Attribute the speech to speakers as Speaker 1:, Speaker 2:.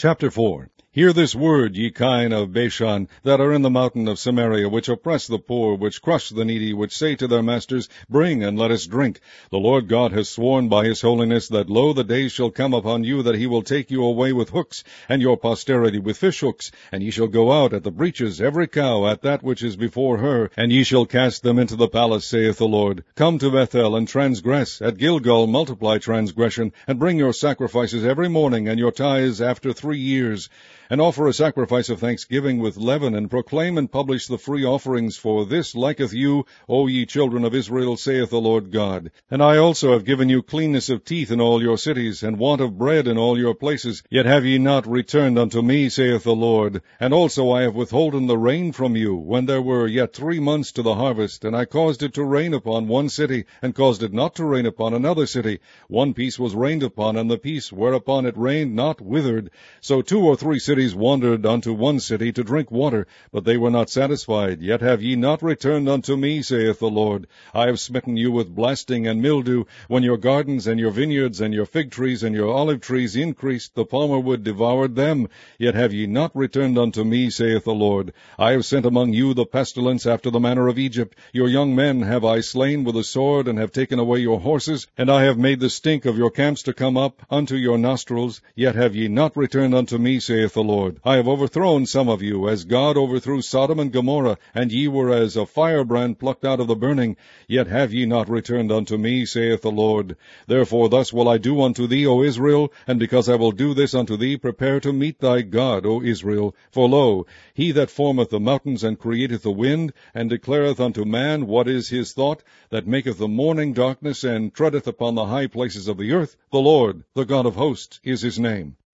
Speaker 1: Chapter 4. Hear this word, ye kine of Bashan, that are in the mountain of Samaria, which oppress the poor, which crush the needy, which say to their masters, Bring, and let us drink. The Lord God has sworn by his holiness, that lo, the days shall come upon you, that he will take you away with hooks, and your posterity with fish hooks, and ye shall go out at the breaches, every cow at that which is before her, and ye shall cast them into the palace, saith the Lord. Come to Bethel, and transgress. At Gilgal multiply transgression, and bring your sacrifices every morning, and your tithes after 3 years. And offer a sacrifice of thanksgiving with leaven, and proclaim and publish the free offerings, for this liketh you, O ye children of Israel, saith the Lord God. And I also have given you cleanness of teeth in all your cities, and want of bread in all your places, yet have ye not returned unto me, saith the Lord. And also I have withholden the rain from you, when there were yet 3 months to the harvest, and I caused it to rain upon one city, and caused it not to rain upon another city. One piece was rained upon, and the piece whereupon it rained not withered. So 2 or 3 cities wandered unto one city to drink water, but they were not satisfied. Yet have ye not returned unto me, saith the Lord. I have smitten you with blasting and mildew, when your gardens and your vineyards and your fig trees and your olive trees increased, the palmer wood devoured them. Yet have ye not returned unto me, saith the Lord. I have sent among you the pestilence after the manner of Egypt. Your young men have I slain with the sword, and have taken away your horses, and I have made the stink of your camps to come up unto your nostrils. Yet have ye not returned unto me, saith the Lord. I have overthrown some of you, as God overthrew Sodom and Gomorrah, and ye were as a firebrand plucked out of the burning. Yet have ye not returned unto me, saith the Lord. Therefore thus will I do unto thee, O Israel, and because I will do this unto thee, prepare to meet thy God, O Israel. For lo, he that formeth the mountains, and createth the wind, and declareth unto man what is his thought, that maketh the morning darkness, and treadeth upon the high places of the earth, the Lord, the God of hosts, is his name.